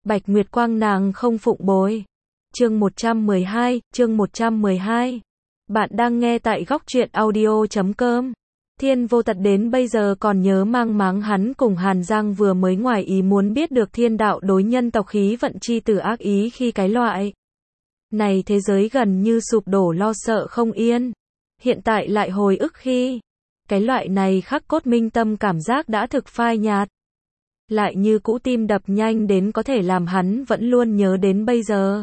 Bạch Nguyệt Quang nàng không phụng bồi. Chương 112. Bạn đang nghe tại góc truyện audio.com. Thiên Vô Tật đến bây giờ còn nhớ mang máng hắn cùng Hàn Giang vừa mới ngoài ý muốn biết được thiên đạo đối nhân tộc khí vận chi tử ác ý khi cái loại này thế giới gần như sụp đổ lo sợ không yên. Hiện tại lại hồi ức khi cái loại này khắc cốt minh tâm cảm giác đã thực phai nhạt. Lại như cũ tim đập nhanh đến có thể làm hắn vẫn luôn nhớ đến bây giờ.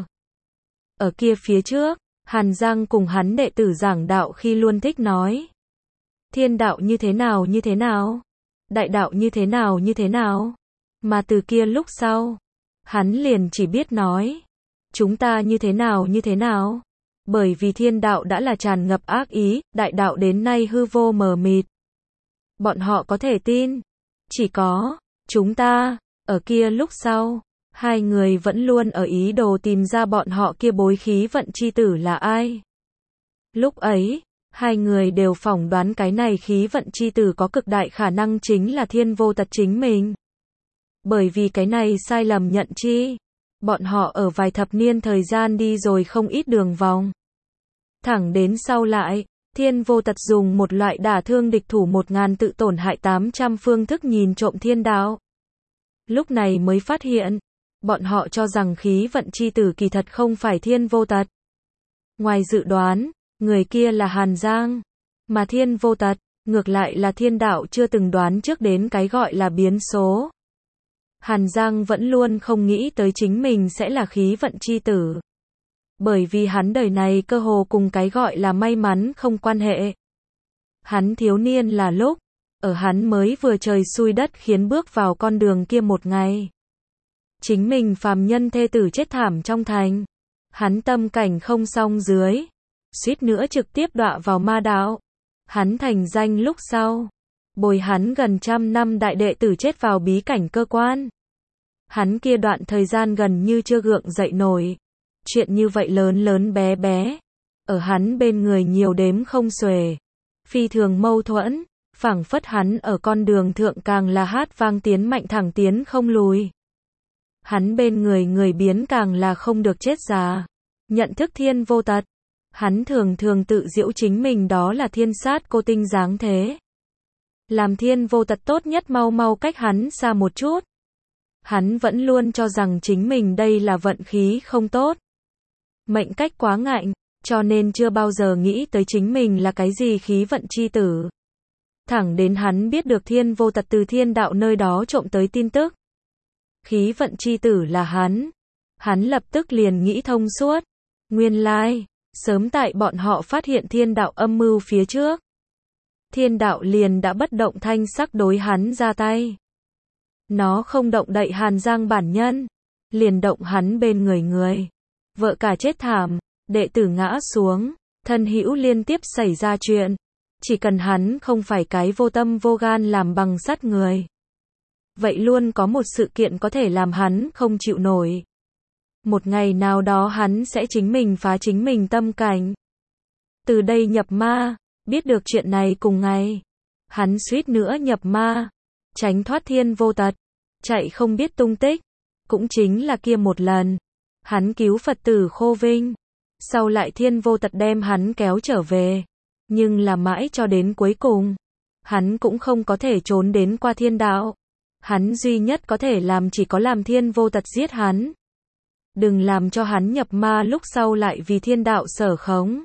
Ở kia phía trước, Hàn Giang cùng hắn đệ tử giảng đạo khi luôn thích nói. Thiên đạo như thế nào, đại đạo như thế nào. Mà từ kia lúc sau, hắn liền chỉ biết nói. Chúng ta như thế nào. Bởi vì thiên đạo đã là tràn ngập ác ý, đại đạo đến nay hư vô mờ mịt. Bọn họ có thể tin. Chỉ có chúng ta, ở kia lúc sau, hai người vẫn luôn ở ý đồ tìm ra bọn họ kia bối khí vận chi tử là ai. Lúc ấy, hai người đều phỏng đoán cái này khí vận chi tử có cực đại khả năng chính là Thiên Vô Tật chính mình. Bởi vì cái này sai lầm nhận chi, bọn họ ở vài thập niên thời gian đi rồi không ít đường vòng. Thẳng đến sau lại, Thiên Vô Tật dùng một loại đả thương địch thủ 1000 tự tổn hại 800 phương thức nhìn trộm thiên đạo. Lúc này mới phát hiện, bọn họ cho rằng khí vận chi tử kỳ thật không phải Thiên Vô Tật. Ngoài dự đoán, người kia là Hàn Giang, mà Thiên Vô Tật, ngược lại là thiên đạo chưa từng đoán trước đến cái gọi là biến số. Hàn Giang vẫn luôn không nghĩ tới chính mình sẽ là khí vận chi tử. Bởi vì hắn đời này cơ hồ cùng cái gọi là may mắn không quan hệ. Hắn thiếu niên là lúc, ở hắn mới vừa trời xui đất khiến bước vào con đường kia một ngày. Chính mình phàm nhân thê tử chết thảm trong thành. Hắn tâm cảnh không song dưới. Suýt nữa trực tiếp đọa vào ma đạo. Hắn thành danh lúc sau. Bồi hắn gần 100 năm đại đệ tử chết vào bí cảnh cơ quan. Hắn kia đoạn thời gian gần như chưa gượng dậy nổi. Chuyện như vậy lớn bé bé. Ở hắn bên người nhiều đếm không xuể. Phi thường mâu thuẫn. Phảng phất hắn ở con đường thượng càng là hát vang tiến mạnh thẳng tiến không lùi. Hắn bên người biến càng là không được chết già. Nhận thức Thiên Vô Tật. Hắn thường tự giễu chính mình đó là thiên sát cô tinh dáng thế. Làm Thiên Vô Tật tốt nhất mau cách hắn xa một chút. Hắn vẫn luôn cho rằng chính mình đây là vận khí không tốt. Mệnh cách quá ngạnh, cho nên chưa bao giờ nghĩ tới chính mình là cái gì khí vận chi tử. Thẳng đến hắn biết được Thiên Vô Tật từ thiên đạo nơi đó trộm tới tin tức. Khí vận chi tử là hắn. Hắn lập tức liền nghĩ thông suốt. Nguyên lai, sớm tại bọn họ phát hiện thiên đạo âm mưu phía trước. Thiên đạo liền đã bất động thanh sắc đối hắn ra tay. Nó không động đậy Hàn Giang bản nhân. Liền động hắn bên người. Vợ cả chết thảm, đệ tử ngã xuống, thân hữu liên tiếp xảy ra chuyện. Chỉ cần hắn không phải cái vô tâm vô gan làm bằng sắt người. Vậy luôn có một sự kiện có thể làm hắn không chịu nổi. Một ngày nào đó hắn sẽ chính mình phá chính mình tâm cảnh. Từ đây nhập ma, biết được chuyện này cùng ngày. Hắn suýt nữa nhập ma, tránh thoát Thiên Vô Tật, chạy không biết tung tích. Cũng chính là kia một lần. Hắn cứu Phật tử Khô Vinh. Sau lại Thiên Vô Tật đem hắn kéo trở về. Nhưng là mãi cho đến cuối cùng. Hắn cũng không có thể trốn đến qua thiên đạo. Hắn duy nhất có thể làm chỉ có làm Thiên Vô Tật giết hắn. Đừng làm cho hắn nhập ma lúc sau lại vì thiên đạo sở khống.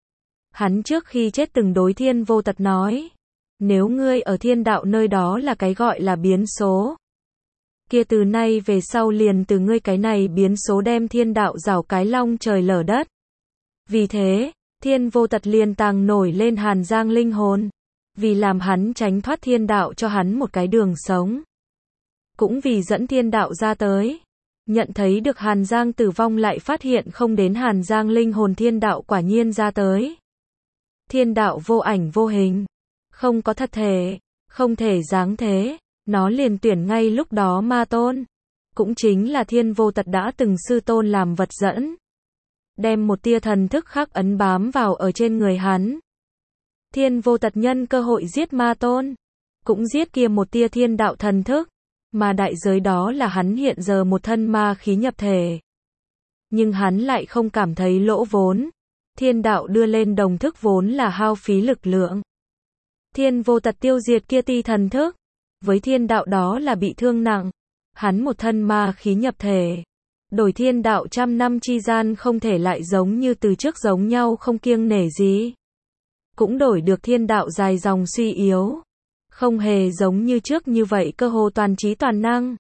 Hắn trước khi chết từng đối Thiên Vô Tật nói. Nếu ngươi ở thiên đạo nơi đó là cái gọi là biến số. Kia từ nay về sau liền từ ngươi cái này biến số đem thiên đạo rảo cái long trời lở đất. Vì thế, Thiên Vô Tật liền tàng nổi lên Hàn Giang linh hồn. Vì làm hắn tránh thoát thiên đạo cho hắn một cái đường sống. Cũng vì dẫn thiên đạo ra tới. Nhận thấy được Hàn Giang tử vong lại phát hiện không đến Hàn Giang linh hồn thiên đạo quả nhiên ra tới. Thiên đạo vô ảnh vô hình. Không có thật thể. Không thể dáng thế. Nó liền tuyển ngay lúc đó ma tôn. Cũng chính là Thiên Vô Tật đã từng sư tôn làm vật dẫn. Đem một tia thần thức khắc ấn bám vào ở trên người hắn. Thiên Vô Tật nhân cơ hội giết ma tôn. Cũng giết kia một tia thiên đạo thần thức. Mà đại giới đó là hắn hiện giờ một thân ma khí nhập thể. Nhưng hắn lại không cảm thấy lỗ vốn. Thiên đạo đưa lên đồng thức vốn là hao phí lực lượng. Thiên vô tật tiêu diệt kia ti thần thức. Với thiên đạo đó là bị thương nặng. Hắn một thân ma khí nhập thể. Đổi thiên đạo trăm năm chi gian không thể lại giống như từ trước giống nhau không kiêng nể gì. Cũng đổi được thiên đạo dài dòng suy yếu. Không hề giống như trước như vậy cơ hồ toàn trí toàn năng.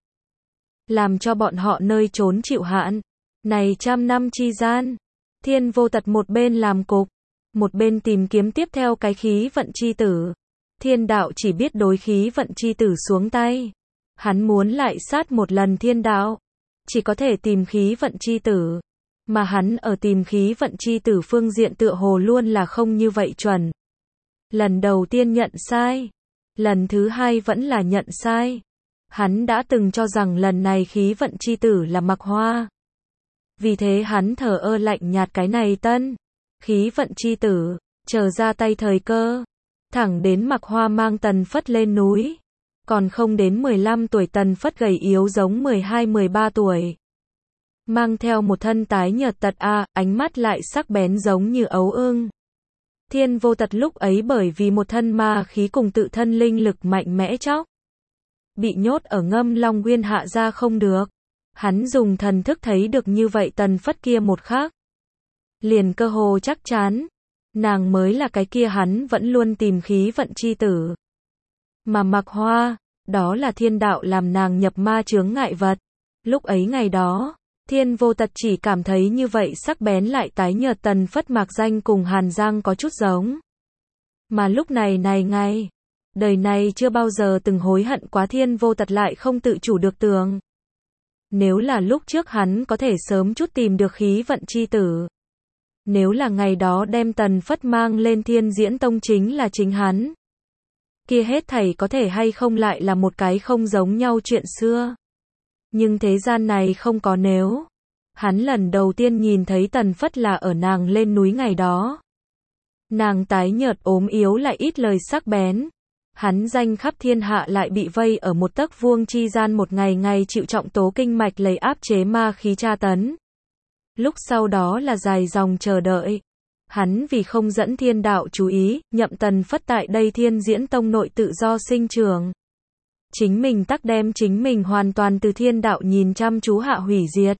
Làm cho bọn họ nơi trốn chịu hạn. Này trăm năm chi gian. Thiên vô tật một bên làm cục. Một bên tìm kiếm tiếp theo cái khí vận chi tử. Thiên đạo chỉ biết đối khí vận chi tử xuống tay. Hắn muốn lại sát một lần thiên đạo. Chỉ có thể tìm khí vận chi tử. Mà hắn ở tìm khí vận chi tử phương diện tựa hồ luôn là không như vậy chuẩn. Lần đầu tiên nhận sai. Lần thứ hai vẫn là nhận sai. Hắn đã từng cho rằng lần này khí vận chi tử là Mặc Hoa. Vì thế hắn thờ ơ lạnh nhạt cái này tân. Khí vận chi tử. Chờ ra tay thời cơ. Thẳng đến Mặc Hoa mang Tần Phất lên núi. Còn không đến 15 tuổi Tần Phất gầy yếu giống 12-13 tuổi. Mang theo một thân tái nhợt tật ánh mắt lại sắc bén giống như ấu ưng. Thiên vô tật lúc ấy bởi vì một thân ma khí cùng tự thân linh lực mạnh mẽ chóc. Bị nhốt ở Ngâm Long Nguyên hạ ra không được. Hắn dùng thần thức thấy được như vậy Tần Phất kia một khắc. Liền cơ hồ chắc chắn. Nàng mới là cái kia hắn vẫn luôn tìm khí vận chi tử. Mà Mặc Hoa, đó là thiên đạo làm nàng nhập ma chướng ngại vật. Lúc ấy ngày đó, Thiên vô tật chỉ cảm thấy như vậy sắc bén lại tái nhợt Tần Phất mạc danh cùng Hàn Giang có chút giống. Mà lúc này ngày, đời này chưa bao giờ từng hối hận quá thiên vô tật lại không tự chủ được tưởng. Nếu là lúc trước hắn có thể sớm chút tìm được khí vận chi tử. Nếu là ngày đó đem Tần Phất mang lên Thiên Diễn Tông chính là chính hắn. Kia hết thảy có thể hay không lại là một cái không giống nhau chuyện xưa. Nhưng thế gian này không có nếu. Hắn lần đầu tiên nhìn thấy Tần Phất là ở nàng lên núi ngày đó. Nàng tái nhợt ốm yếu lại ít lời sắc bén. Hắn danh khắp thiên hạ lại bị vây ở một tấc vuông chi gian một ngày chịu trọng tố kinh mạch lấy áp chế ma khí tra tấn. Lúc sau đó là dài dòng chờ đợi. Hắn vì không dẫn thiên đạo chú ý, nhậm Tần Phất tại đây Thiên Diễn Tông nội tự do sinh trưởng. Chính mình tắc đem chính mình hoàn toàn từ thiên đạo nhìn chăm chú hạ hủy diệt.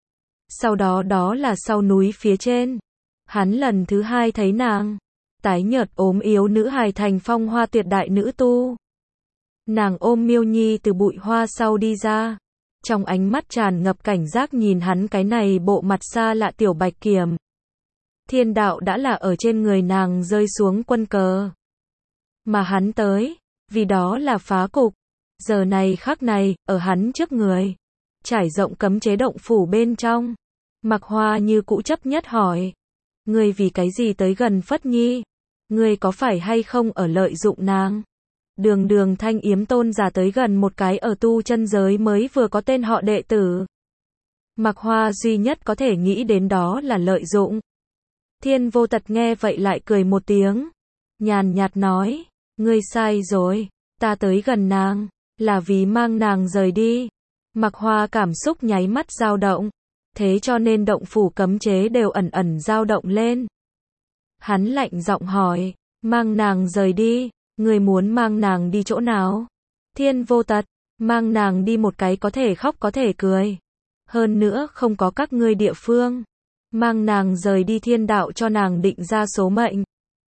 Sau đó là sau núi phía trên. Hắn lần thứ hai thấy nàng. Tái nhợt ốm yếu nữ hài thành phong hoa tuyệt đại nữ tu. Nàng ôm Miêu Nhi từ bụi hoa sau đi ra. Trong ánh mắt tràn ngập cảnh giác nhìn hắn cái này bộ mặt xa lạ tiểu bạch kiểm. Thiên đạo đã là ở trên người nàng rơi xuống quân cờ. Mà hắn tới, vì đó là phá cục. Giờ này khắc này, ở hắn trước người. Trải rộng cấm chế động phủ bên trong. Mặc Hoa như cũ chấp nhất hỏi. Ngươi vì cái gì tới gần Phất Nhi? Ngươi có phải hay không ở lợi dụng nàng? Đường Thanh Yếm tôn giả tới gần một cái ở tu chân giới mới vừa có tên họ đệ tử. Mặc Hoa duy nhất có thể nghĩ đến đó là lợi dụng. Thiên vô tật nghe vậy lại cười một tiếng. Nhàn nhạt nói. Ngươi sai rồi. Ta tới gần nàng. Là vì mang nàng rời đi. Mặc Hoa cảm xúc nháy mắt dao động. Thế cho nên động phủ cấm chế đều ẩn dao động lên. Hắn lạnh giọng hỏi. Mang nàng rời đi. Ngươi muốn mang nàng đi chỗ nào? Thiên vô tật. Mang nàng đi một cái có thể khóc có thể cười. Hơn nữa không có các ngươi địa phương. Mang nàng rời đi thiên đạo cho nàng định ra số mệnh.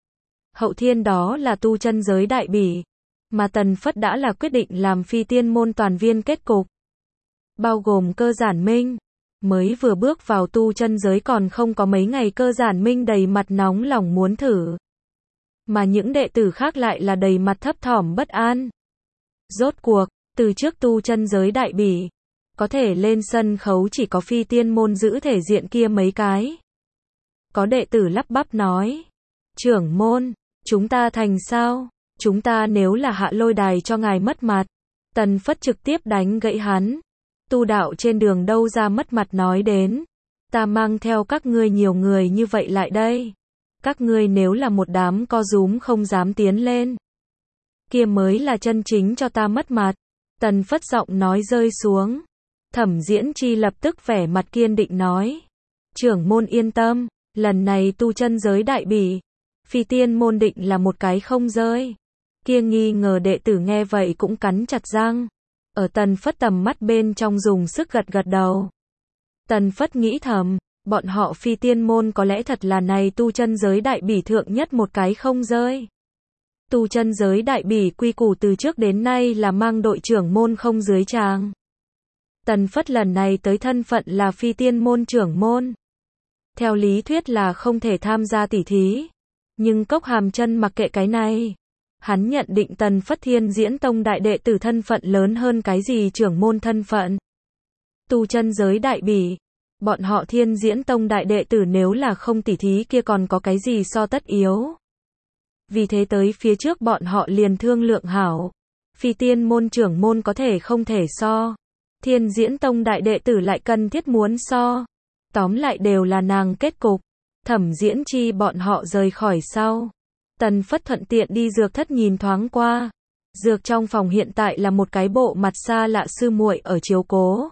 Hậu thiên đó là tu chân giới đại bỉ. Mà Tần Phất đã là quyết định làm phi tiên môn toàn viên kết cục. Bao gồm Cơ Giản Minh. Mới vừa bước vào tu chân giới còn không có mấy ngày Cơ Giản Minh đầy mặt nóng lòng muốn thử. Mà những đệ tử khác lại là đầy mặt thấp thỏm bất an. Rốt cuộc, từ trước tu chân giới đại bỉ. Có thể lên sân khấu chỉ có phi tiên môn giữ thể diện kia mấy cái. Có đệ tử lắp bắp nói. Trưởng môn, chúng ta thành sao? Chúng ta nếu là hạ lôi đài cho ngài mất mặt. Tần Phất trực tiếp đánh gãy hắn. Tu đạo trên đường đâu ra mất mặt nói đến. Ta mang theo các ngươi nhiều người như vậy lại đây. Các ngươi nếu là một đám co rúm không dám tiến lên. Kia mới là chân chính cho ta mất mặt. Tần Phất giọng nói rơi xuống. Thẩm Diễn Chi lập tức vẻ mặt kiên định nói. Trưởng môn yên tâm, lần này tu chân giới đại bỉ, Phi Tiên môn định là một cái không rơi. Kia nghi ngờ đệ tử nghe vậy cũng cắn chặt răng. Ở Tần Phất tầm mắt bên trong dùng sức gật gật đầu. Tần Phất nghĩ thầm, bọn họ Phi Tiên môn có lẽ thật là này tu chân giới đại bỉ thượng nhất một cái không rơi. Tu chân giới đại bỉ quy củ từ trước đến nay là mang đội trưởng môn không dưới tràng. Tần Phất lần này tới thân phận là Phi Tiên môn trưởng môn. Theo lý thuyết là không thể tham gia tỉ thí. Nhưng Cốc Hàm Chân mặc kệ cái này. Hắn nhận định Tần Phất Thiên Diễn Tông đại đệ tử thân phận lớn hơn cái gì trưởng môn thân phận. Tu chân giới đại bỉ, bọn họ Thiên Diễn Tông đại đệ tử nếu là không tỉ thí kia còn có cái gì so tất yếu. Vì thế tới phía trước bọn họ liền thương lượng hảo. Phi Tiên môn trưởng môn có thể không thể so. Thiên Diễn Tông đại đệ tử lại cần thiết muốn so. Tóm lại đều là nàng kết cục. Thẩm Diễn Chi bọn họ rời khỏi sau. Tần Phất thuận tiện đi dược thất nhìn thoáng qua. Dược trong phòng hiện tại là một cái bộ mặt xa lạ sư muội ở chiếu cố.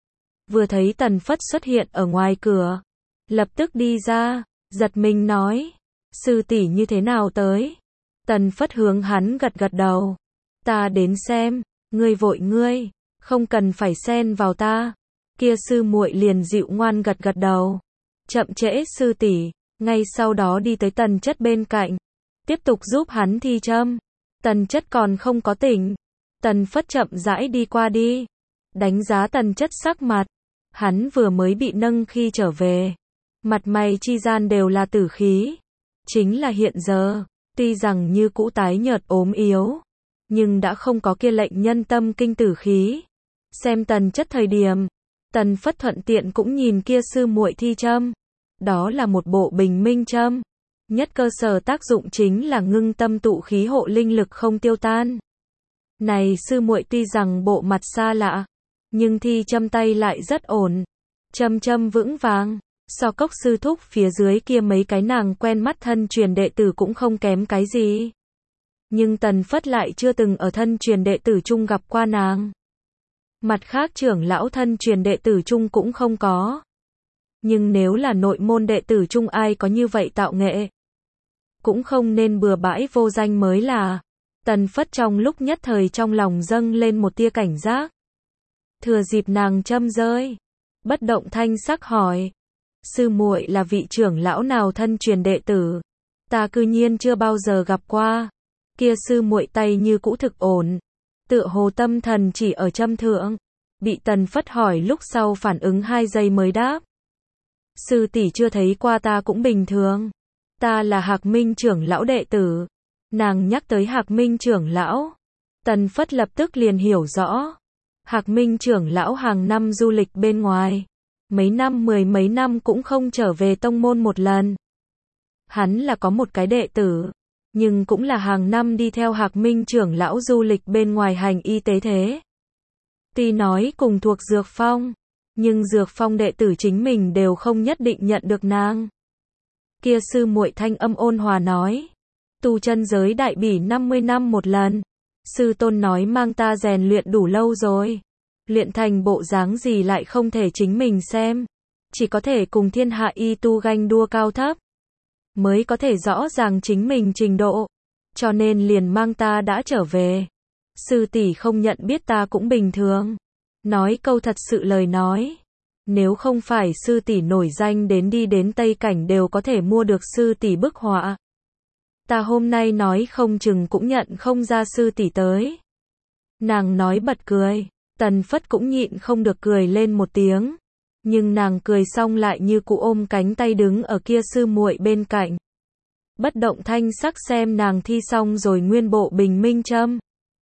Vừa thấy Tần Phất xuất hiện ở ngoài cửa, lập tức đi ra, giật mình nói. Sư tỷ như thế nào tới? Tần Phất hướng hắn gật gật đầu. Ta đến xem, ngươi vội ngươi, không cần phải xen vào ta. Kia sư muội liền dịu ngoan gật gật đầu. Chậm trễ sư tỷ, ngay sau đó đi tới Tần Chất bên cạnh, tiếp tục giúp hắn thi châm. Tần Chất còn không có tỉnh. Tần Phất chậm rãi đi qua đi, đánh giá Tần Chất sắc mặt. Hắn vừa mới bị nâng khi trở về, mặt mày chi gian đều là tử khí. Chính là hiện giờ, tuy rằng như cũ tái nhợt ốm yếu, nhưng đã không có kia lệnh nhân tâm kinh tử khí. Xem Tần Chất thời điểm, Tần Phất thuận tiện cũng nhìn kia sư muội thi châm. Đó là một bộ bình minh châm. Nhất cơ sở tác dụng chính là ngưng tâm tụ khí hộ linh lực không tiêu tan. Này sư muội tuy rằng bộ mặt xa lạ, nhưng thi châm tay lại rất ổn. Châm châm vững vàng. So Cốc sư thúc phía dưới kia mấy cái nàng quen mắt thân truyền đệ tử cũng không kém cái gì. Nhưng Tần Phất lại chưa từng ở thân truyền đệ tử chung gặp qua nàng. Mặt khác trưởng lão thân truyền đệ tử chung cũng không có. Nhưng nếu là nội môn đệ tử chung ai có như vậy tạo nghệ, cũng không nên bừa bãi vô danh mới là. Tần Phất trong lúc nhất thời trong lòng dâng lên một tia cảnh giác. Thừa dịp nàng châm rơi, bất động thanh sắc hỏi. Sư muội là vị trưởng lão nào thân truyền đệ tử? Ta cư nhiên chưa bao giờ gặp qua. Kia sư muội tay như cũ thực ổn, tựa hồ tâm thần chỉ ở châm thượng. Bị Tần Phất hỏi lúc sau phản ứng 2 giây mới đáp. Sư tỷ chưa thấy qua ta cũng bình thường. Ta là Hạc Minh trưởng lão đệ tử. Nàng nhắc tới Hạc Minh trưởng lão, Tần Phất lập tức liền hiểu rõ. Hạc Minh trưởng lão hàng năm du lịch bên ngoài, mấy năm 10 mấy năm cũng không trở về tông môn một lần. Hắn là có một cái đệ tử, nhưng cũng là hàng năm đi theo Hạc Minh trưởng lão du lịch bên ngoài hành y tế thế. Tuy nói cùng thuộc Dược Phong, nhưng Dược Phong đệ tử chính mình đều không nhất định nhận được nàng. Kia sư muội thanh âm ôn hòa nói. Tu chân giới đại bỉ 50 năm một lần. Sư tôn nói mang ta rèn luyện đủ lâu rồi. Luyện thành bộ dáng gì lại không thể chính mình xem. Chỉ có thể cùng thiên hạ y tu ganh đua cao thấp. Mới có thể rõ ràng chính mình trình độ. Cho nên liền mang ta đã trở về. Sư tỷ không nhận biết ta cũng bình thường. Nói câu thật sự lời nói. Nếu không phải sư tỷ nổi danh đến đi đến Tây Cảnh đều có thể mua được sư tỷ bức họa. Ta hôm nay nói không chừng cũng nhận không ra sư tỷ tới. Nàng nói bật cười, Tần Phất cũng nhịn không được cười lên một tiếng. Nhưng nàng cười xong lại như cụ ôm cánh tay đứng ở kia sư muội bên cạnh. Bất động thanh sắc xem nàng thi xong rồi nguyên bộ bình minh châm.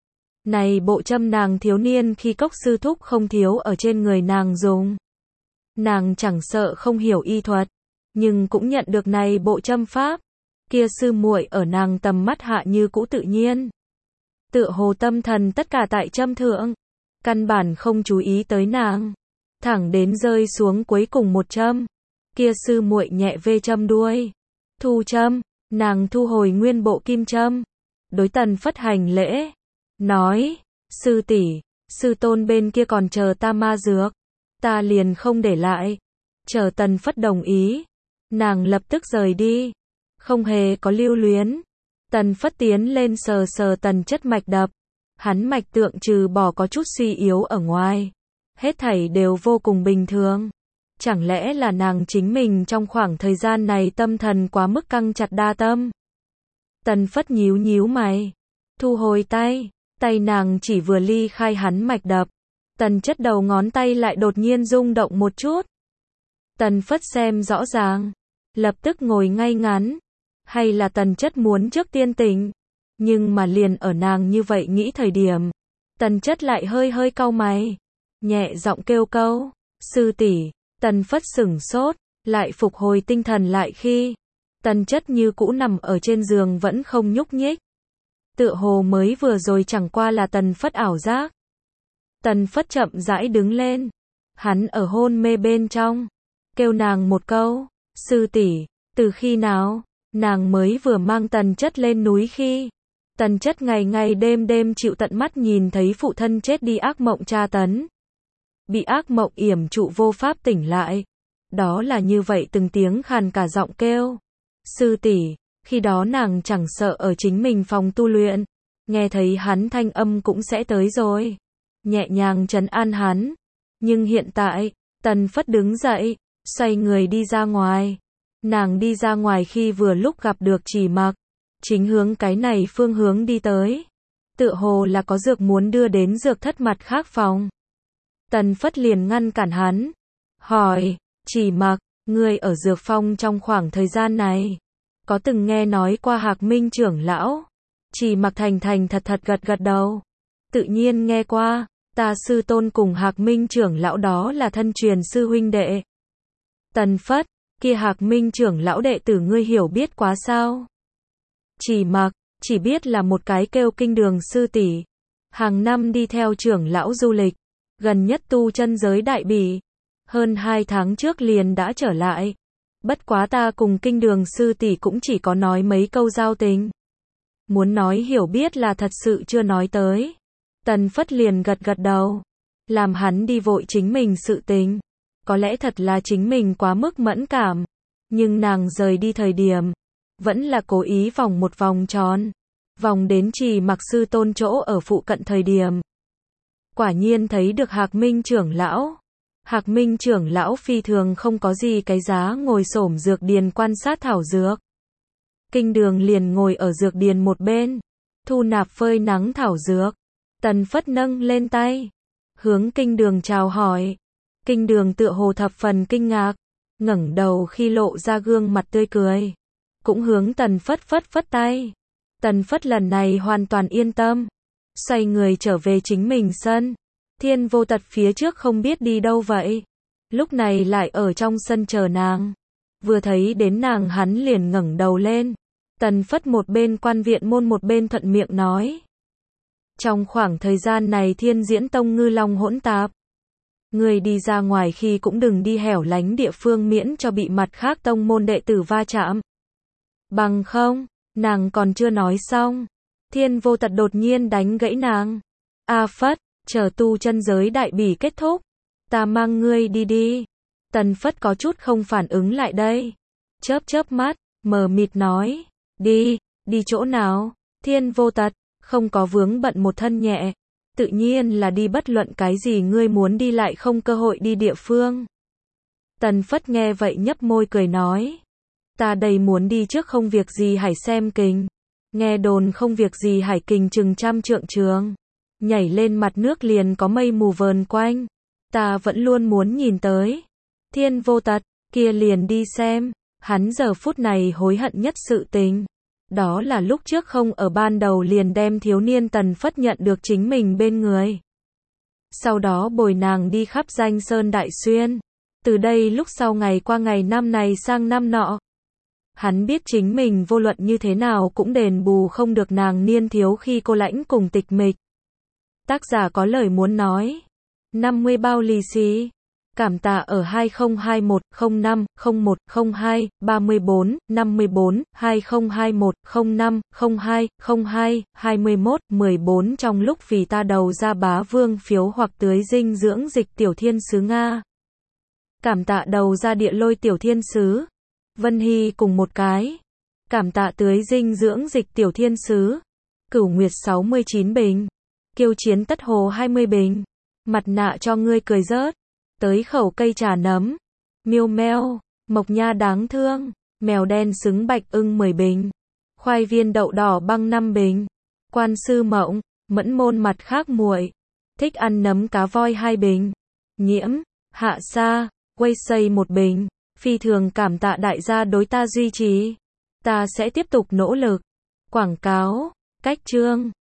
Này bộ châm nàng thiếu niên khi Cốc sư thúc không thiếu ở trên người nàng dùng. Nàng chẳng sợ không hiểu y thuật, nhưng cũng nhận được này bộ châm pháp. Kia sư muội ở nàng tầm mắt hạ như cũ tự nhiên. Tựa hồ tâm thần tất cả tại châm thượng. Căn bản không chú ý tới nàng. Thẳng đến rơi xuống cuối cùng một châm. Kia sư muội nhẹ vê châm đuôi. Thu châm, nàng thu hồi nguyên bộ kim châm. Đối Tần Phất hành lễ. Nói, sư tỷ, sư tôn bên kia còn chờ ta ma dược, ta liền không để lại. Chờ Tần Phất đồng ý, nàng lập tức rời đi, không hề có lưu luyến. Tần Phất tiến lên sờ sờ Tần Chất mạch đập, hắn mạch tượng trừ bỏ có chút suy yếu ở ngoài, hết thảy đều vô cùng bình thường. Chẳng lẽ là nàng chính mình trong khoảng thời gian này tâm thần quá mức căng chặt đa tâm? Tần Phất nhíu nhíu mày, thu hồi tay, tay nàng chỉ vừa ly khai hắn mạch đập, Tần Chất đầu ngón tay lại đột nhiên rung động một chút. Tần Phất xem rõ ràng, lập tức ngồi ngay ngắn, hay là Tần Chất muốn trước tiên tỉnh, nhưng mà liền ở nàng như vậy nghĩ thời điểm, Tần Chất lại hơi hơi cau mày, nhẹ giọng kêu câu, sư tỷ. Tần Phất sửng sốt, lại phục hồi tinh thần lại khi Tần Chất như cũ nằm ở trên giường vẫn không nhúc nhích. Tựa hồ mới vừa rồi chẳng qua là Tần Phất ảo giác. Tần Phất chậm rãi đứng lên, hắn ở hôn mê bên trong, kêu nàng một câu, sư tỷ. Từ khi nào, nàng mới vừa mang Tần Chất lên núi khi Tần Chất ngày ngày đêm đêm chịu tận mắt nhìn thấy phụ thân chết đi ác mộng tra tấn. Bị ác mộng yểm trụ vô pháp tỉnh lại. Đó là như vậy từng tiếng khàn cả giọng kêu. Sư tỷ, khi đó nàng chẳng sợ ở chính mình phòng tu luyện, nghe thấy hắn thanh âm cũng sẽ tới rồi. Nhẹ nhàng trấn an hắn. Nhưng hiện tại, Tần Phất đứng dậy, xoay người đi ra ngoài. Nàng đi ra ngoài khi vừa lúc gặp được Chỉ Mặc, chính hướng cái này phương hướng đi tới. Tựa hồ là có dược muốn đưa đến dược thất mặt khác phòng. Tần Phất liền ngăn cản hắn, hỏi, Chỉ Mặc, ngươi ở dược phong trong khoảng thời gian này, có từng nghe nói qua Hạc Minh trưởng lão? Chỉ Mặc thành thành thật thật gật gật đầu. Tự nhiên nghe qua, ta sư tôn cùng Hạc Minh trưởng lão đó là thân truyền sư huynh đệ. Tần Phất, kia Hạc Minh trưởng lão đệ tử ngươi hiểu biết quá sao? Chỉ Mặc, chỉ biết là một cái kêu Kinh Đường sư tỷ, hàng năm đi theo trưởng lão du lịch, gần nhất tu chân giới Đại Bỉ, hơn 2 tháng trước liền đã trở lại. Bất quá ta cùng Kinh Đường sư tỷ cũng chỉ có nói mấy câu giao tình. Muốn nói hiểu biết là thật sự chưa nói tới. Tần Phất liền gật gật đầu, làm hắn đi vội chính mình sự tình. Có lẽ thật là chính mình quá mức mẫn cảm, nhưng nàng rời đi thời điểm, vẫn là cố ý vòng một vòng tròn, vòng đến Chỉ Mặc sư tôn chỗ ở phụ cận thời điểm. Quả nhiên thấy được Hạc Minh trưởng lão. Hạc Minh trưởng lão phi thường không có gì cái giá ngồi xổm dược điền quan sát thảo dược. Kinh Đường liền ngồi ở dược điền một bên, thu nạp phơi nắng thảo dược. Tần Phất nâng lên tay, hướng Kinh Đường chào hỏi. Kinh Đường tựa hồ thập phần kinh ngạc, ngẩng đầu khi lộ ra gương mặt tươi cười, cũng hướng Tần Phất phất phất tay. Tần Phất lần này hoàn toàn yên tâm, xoay người trở về chính mình sân. Thiên Vô Tật phía trước không biết đi đâu vậy, lúc này lại ở trong sân chờ nàng. Vừa thấy đến nàng hắn liền ngẩng đầu lên. Tần Phất một bên quan viện môn một bên thuận miệng nói, trong khoảng thời gian này Thiên Diễn Tông ngư long hỗn tạp, người đi ra ngoài khi cũng đừng đi hẻo lánh địa phương miễn cho bị mặt khác tông môn đệ tử va chạm. Bằng không, nàng còn chưa nói xong, Thiên Vô Tật đột nhiên đánh gãy nàng. A Phất, chờ tu chân giới Đại Bỉ kết thúc, ta mang ngươi đi đi. Tần Phất có chút không phản ứng lại đây, chớp chớp mắt, mờ mịt nói, đi, đi chỗ nào? Thiên Vô Tật, không có vướng bận một thân nhẹ, tự nhiên là đi bất luận cái gì ngươi muốn đi lại không cơ hội đi địa phương. Tần Phất nghe vậy nhấp môi cười nói, ta đây muốn đi trước không việc gì Hải xem kình, nghe đồn không việc gì Hải kình chừng 100 trượng trường, nhảy lên mặt nước liền có mây mù vờn quanh, ta vẫn luôn muốn nhìn tới. Thiên Vô Tật, kia liền đi xem. Hắn giờ phút này hối hận nhất sự tình, đó là lúc trước không ở ban đầu liền đem thiếu niên Tần Phất nhận được chính mình bên người. Sau đó bồi nàng đi khắp Danh Sơn Đại Xuyên, từ đây lúc sau ngày qua ngày năm này sang năm nọ. Hắn biết chính mình vô luận như thế nào cũng đền bù không được nàng niên thiếu khi cô lãnh cùng tịch mịch. Tác giả có lời muốn nói. 50 bao lì xì. Cảm tạ ở 2021 05 01 02 34 54 2021 05 02 02 21 14 trong lúc vì ta đầu ra bá vương phiếu hoặc tưới dinh dưỡng dịch tiểu thiên sứ Nga. Cảm tạ đầu ra địa lôi tiểu thiên sứ. Vân Hy cùng một cái. Cảm tạ tưới dinh dưỡng dịch tiểu thiên sứ. Cửu Nguyệt 69 bình. Kiêu Chiến Tất Hồ 20 bình. Mặt nạ cho ngươi cười rớt. Tới khẩu cây trà nấm. Miêu Meo. Mộc Nha đáng thương. Mèo đen xứng bạch ưng 10 bình. Khoai viên đậu đỏ băng 5 bình. Quan sư Mộng. Mẫn môn mặt khác muội. Thích ăn nấm cá voi 2 bình. Nhiễm. Hạ Sa. Quay xây 1 bình. Phi thường cảm tạ đại gia đối ta duy trì. Ta sẽ tiếp tục nỗ lực. Quảng cáo. Cách chương.